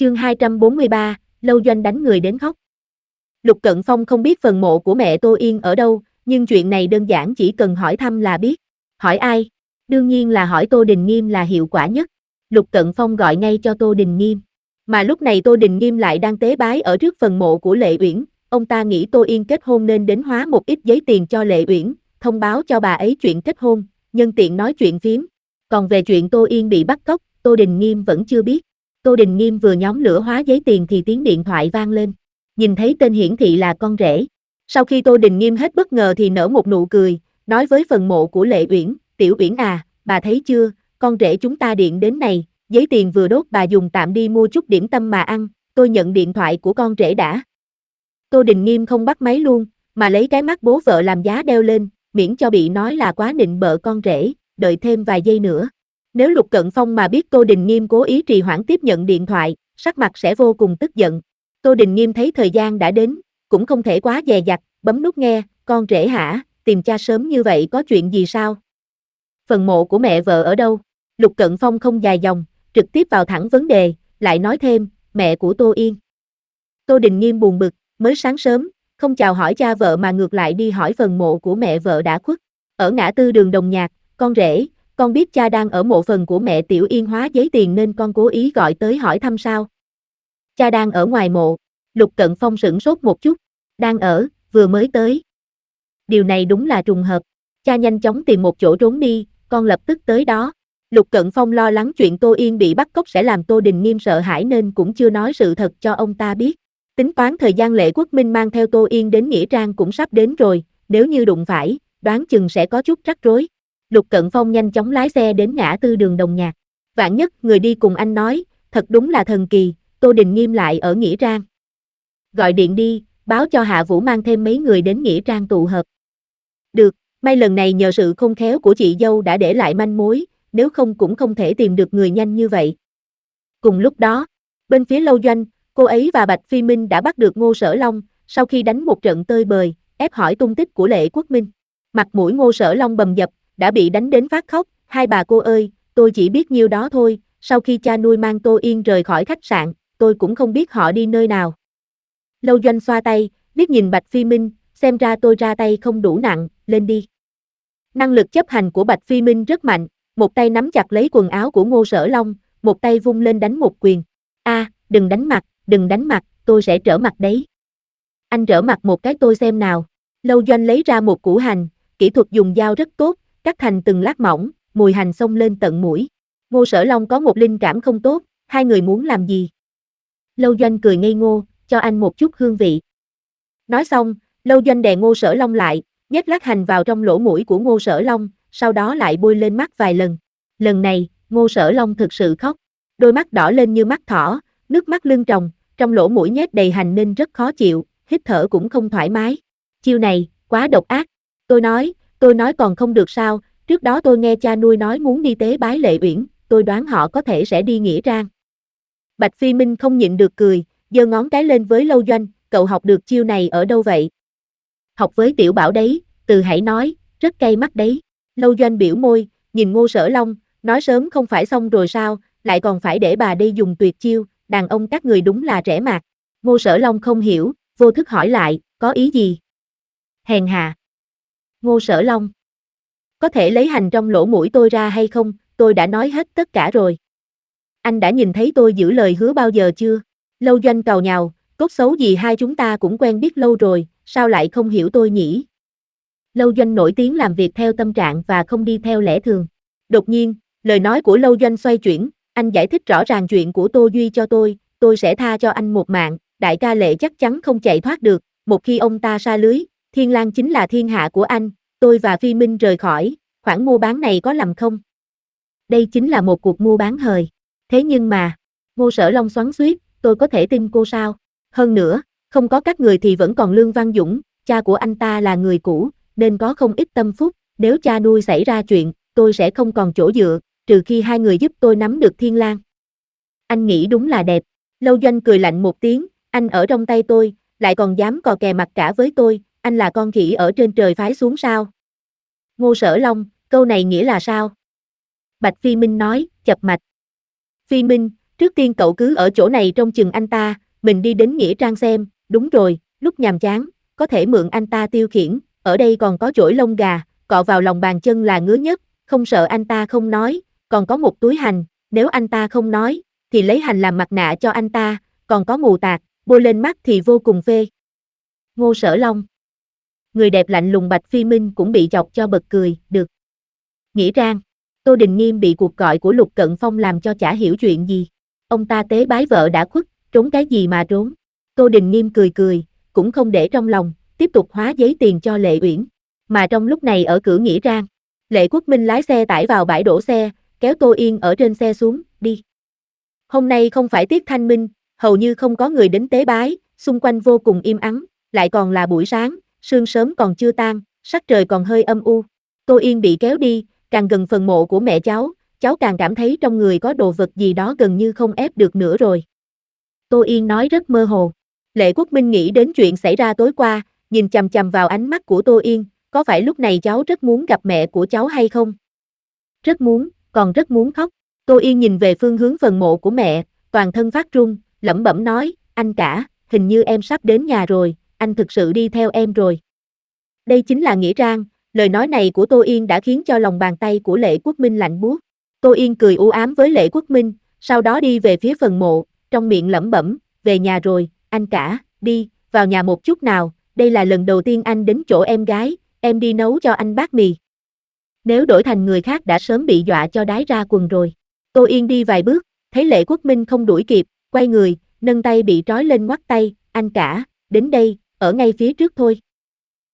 Chương 243, Lâu Doanh đánh người đến khóc. Lục Cận Phong không biết phần mộ của mẹ Tô Yên ở đâu, nhưng chuyện này đơn giản chỉ cần hỏi thăm là biết. Hỏi ai? Đương nhiên là hỏi Tô Đình Nghiêm là hiệu quả nhất. Lục Cận Phong gọi ngay cho Tô Đình Nghiêm. Mà lúc này Tô Đình Nghiêm lại đang tế bái ở trước phần mộ của Lệ Uyển, ông ta nghĩ Tô Yên kết hôn nên đến hóa một ít giấy tiền cho Lệ Uyển, thông báo cho bà ấy chuyện kết hôn, nhân tiện nói chuyện phím. Còn về chuyện Tô Yên bị bắt cóc, Tô Đình Nghiêm vẫn chưa biết. Tô Đình Nghiêm vừa nhóm lửa hóa giấy tiền thì tiếng điện thoại vang lên. Nhìn thấy tên hiển thị là con rể. Sau khi Tô Đình Nghiêm hết bất ngờ thì nở một nụ cười, nói với phần mộ của Lệ Uyển, Tiểu Uyển à, bà thấy chưa, con rể chúng ta điện đến này, giấy tiền vừa đốt bà dùng tạm đi mua chút điểm tâm mà ăn, tôi nhận điện thoại của con rể đã. Tô Đình Nghiêm không bắt máy luôn, mà lấy cái mắt bố vợ làm giá đeo lên, miễn cho bị nói là quá nịnh bợ con rể, đợi thêm vài giây nữa. Nếu Lục Cận Phong mà biết Tô Đình Nghiêm cố ý trì hoãn tiếp nhận điện thoại, sắc mặt sẽ vô cùng tức giận. Tô Đình Nghiêm thấy thời gian đã đến, cũng không thể quá dè dặt, bấm nút nghe, con rể hả, tìm cha sớm như vậy có chuyện gì sao? Phần mộ của mẹ vợ ở đâu? Lục Cận Phong không dài dòng, trực tiếp vào thẳng vấn đề, lại nói thêm, mẹ của Tô Yên. Tô Đình Nghiêm buồn bực, mới sáng sớm, không chào hỏi cha vợ mà ngược lại đi hỏi phần mộ của mẹ vợ đã khuất. Ở ngã tư đường Đồng Nhạc, con rể, con biết cha đang ở mộ phần của mẹ Tiểu Yên hóa giấy tiền nên con cố ý gọi tới hỏi thăm sao? Cha đang ở ngoài mộ. Lục Cận Phong sửng sốt một chút. Đang ở, vừa mới tới. Điều này đúng là trùng hợp. Cha nhanh chóng tìm một chỗ trốn đi, con lập tức tới đó. Lục Cận Phong lo lắng chuyện Tô Yên bị bắt cóc sẽ làm Tô Đình Nghiêm sợ hãi nên cũng chưa nói sự thật cho ông ta biết. Tính toán thời gian Lệ Quốc Minh mang theo Tô Yên đến Nghĩa Trang cũng sắp đến rồi, nếu như đụng phải, đoán chừng sẽ có chút rắc rối. Lục Cận Phong nhanh chóng lái xe đến ngã tư đường Đồng Nhạc. Vạn nhất người đi cùng anh nói, thật đúng là thần kỳ, Tô Đình Nghiêm lại ở Nghĩa Trang. Gọi điện đi, báo cho Hạ Vũ mang thêm mấy người đến Nghĩa Trang tụ hợp. Được, may lần này nhờ sự khôn khéo của chị dâu đã để lại manh mối, nếu không cũng không thể tìm được người nhanh như vậy. Cùng lúc đó, bên phía Lâu Doanh, cô ấy và Bạch Phi Minh đã bắt được Ngô Sở Long, sau khi đánh một trận tơi bời, ép hỏi tung tích của Lệ Quốc Minh. Mặt mũi Ngô Sở Long bầm dập, đã bị đánh đến phát khóc, hai bà cô ơi, tôi chỉ biết nhiêu đó thôi, sau khi cha nuôi mang Tô Yên rời khỏi khách sạn, tôi cũng không biết họ đi nơi nào. Lâu Doanh xoa tay, liếc nhìn Bạch Phi Minh, xem ra tôi ra tay không đủ nặng, lên đi. Năng lực chấp hành của Bạch Phi Minh rất mạnh, một tay nắm chặt lấy quần áo của Ngô Sở Long, một tay vung lên đánh một quyền. Đừng đánh mặt, tôi sẽ trở mặt đấy. Anh trở mặt một cái tôi xem nào. Lâu Doanh lấy ra một củ hành, kỹ thuật dùng dao rất tốt, cắt thành từng lát mỏng, mùi hành xông lên tận mũi. Ngô Sở Long có một linh cảm không tốt, hai người muốn làm gì? Lâu Doanh cười ngây ngô, cho anh một chút hương vị. Nói xong, Lâu Doanh đè Ngô Sở Long lại, nhét lát hành vào trong lỗ mũi của Ngô Sở Long, sau đó lại bôi lên mắt vài lần. Lần này, Ngô Sở Long thực sự khóc, đôi mắt đỏ lên như mắt thỏ, nước mắt lưng tròng, trong lỗ mũi nhét đầy hành nên rất khó chịu, hít thở cũng không thoải mái. Chiêu này, quá độc ác. Tôi nói còn không được sao, trước đó tôi nghe cha nuôi nói muốn đi tế bái Lệ Uyển, tôi đoán họ có thể sẽ đi Nghĩa Trang. Bạch Phi Minh không nhịn được cười, giơ ngón cái lên với Lâu Doanh, cậu học được chiêu này ở đâu vậy? Học với Tiểu Bảo đấy, Từ Hãy nói, rất cay mắt đấy. Lâu Doanh biểu môi, nhìn Ngô Sở Long, nói sớm không phải xong rồi sao, lại còn phải để bà đây dùng tuyệt chiêu, đàn ông các người đúng là rẻ mạt. Ngô Sở Long không hiểu, vô thức hỏi lại, có ý gì? Hèn hạ. Ngô Sở Long. Có thể lấy hành trong lỗ mũi tôi ra hay không, tôi đã nói hết tất cả rồi. Anh đã nhìn thấy tôi giữ lời hứa bao giờ chưa? Lâu Doanh càu nhàu, cốt xấu gì hai chúng ta cũng quen biết lâu rồi, sao lại không hiểu tôi nhỉ? Lâu Doanh nổi tiếng làm việc theo tâm trạng và không đi theo lẽ thường. Đột nhiên, lời nói của Lâu Doanh xoay chuyển, anh giải thích rõ ràng chuyện của Tô Duy cho tôi sẽ tha cho anh một mạng, đại ca Lệ chắc chắn không chạy thoát được, một khi ông ta sa lưới, Thiên Lang chính là thiên hạ của anh, tôi và Phi Minh rời khỏi, khoản mua bán này có lầm không? Đây chính là một cuộc mua bán hời. Thế nhưng mà, Ngô Sở Long xoắn xuýt, tôi có thể tin cô sao? Hơn nữa, không có các người thì vẫn còn Lương Văn Dũng, cha của anh ta là người cũ, nên có không ít tâm phúc, nếu cha nuôi xảy ra chuyện, tôi sẽ không còn chỗ dựa, trừ khi hai người giúp tôi nắm được Thiên Lang. Anh nghĩ đúng là đẹp. Lâu Doanh cười lạnh một tiếng, anh ở trong tay tôi, lại còn dám cò kè mặt cả với tôi, anh là con khỉ ở trên trời phái xuống sao? Ngô Sở Long, câu này nghĩa là sao? Bạch Phi Minh nói, chập mạch. Phi Minh, Trước tiên cậu cứ ở chỗ này trông chừng anh ta, mình đi đến nghĩa trang xem, đúng rồi, lúc nhàm chán, có thể mượn anh ta tiêu khiển, ở đây còn có chổi lông gà, cọ vào lòng bàn chân là ngứa nhất, không sợ anh ta không nói, còn có một túi hành, nếu anh ta không nói, thì lấy hành làm mặt nạ cho anh ta, còn có mù tạt, bôi lên mắt thì vô cùng phê. Ngô Sở Long. Người đẹp lạnh lùng Bạch Phi Minh cũng bị chọc cho bật cười, được. Nghĩa trang. Tô Đình Nghiêm bị cuộc gọi của Lục Cận Phong làm cho chả hiểu chuyện gì. Ông ta tế bái vợ đã khuất, trốn cái gì mà trốn. Tô Đình Nghiêm cười cười, cũng không để trong lòng, tiếp tục hóa giấy tiền cho Lệ Uyển. Mà trong lúc này ở cửa nghĩa trang, Lệ Quốc Minh lái xe tải vào bãi đổ xe, kéo Tô Yên ở trên xe xuống, đi. Hôm nay không phải tiết thanh minh, hầu như không có người đến tế bái, xung quanh vô cùng im ắng, lại còn là buổi sáng, sương sớm còn chưa tan, sắc trời còn hơi âm u. Tô Yên bị kéo đi, càng gần phần mộ của mẹ cháu càng cảm thấy trong người có đồ vật gì đó gần như không ép được nữa rồi. Tô Yên nói rất mơ hồ. Lệ Quốc Minh nghĩ đến chuyện xảy ra tối qua, nhìn chằm chằm vào ánh mắt của Tô Yên, có phải lúc này cháu rất muốn gặp mẹ của cháu hay không? Rất muốn, còn rất muốn khóc. Tô Yên nhìn về phương hướng phần mộ của mẹ, toàn thân phát run, lẩm bẩm nói, anh cả, hình như em sắp đến nhà rồi, anh thực sự đi theo em rồi. Đây chính là nghĩa trang, lời nói này của Tô Yên đã khiến cho lòng bàn tay của Lệ Quốc Minh lạnh buốt. Tô Yên cười u ám với Lệ Quốc Minh, sau đó đi về phía phần mộ, trong miệng lẩm bẩm, về nhà rồi, anh cả, đi, vào nhà một chút nào, đây là lần đầu tiên anh đến chỗ em gái, em đi nấu cho anh bát mì. Nếu đổi thành người khác đã sớm bị dọa cho đái ra quần rồi. Tô Yên đi vài bước, thấy Lệ Quốc Minh không đuổi kịp, quay người, nâng tay bị trói lên ngoắt tay, anh cả, đến đây, ở ngay phía trước thôi.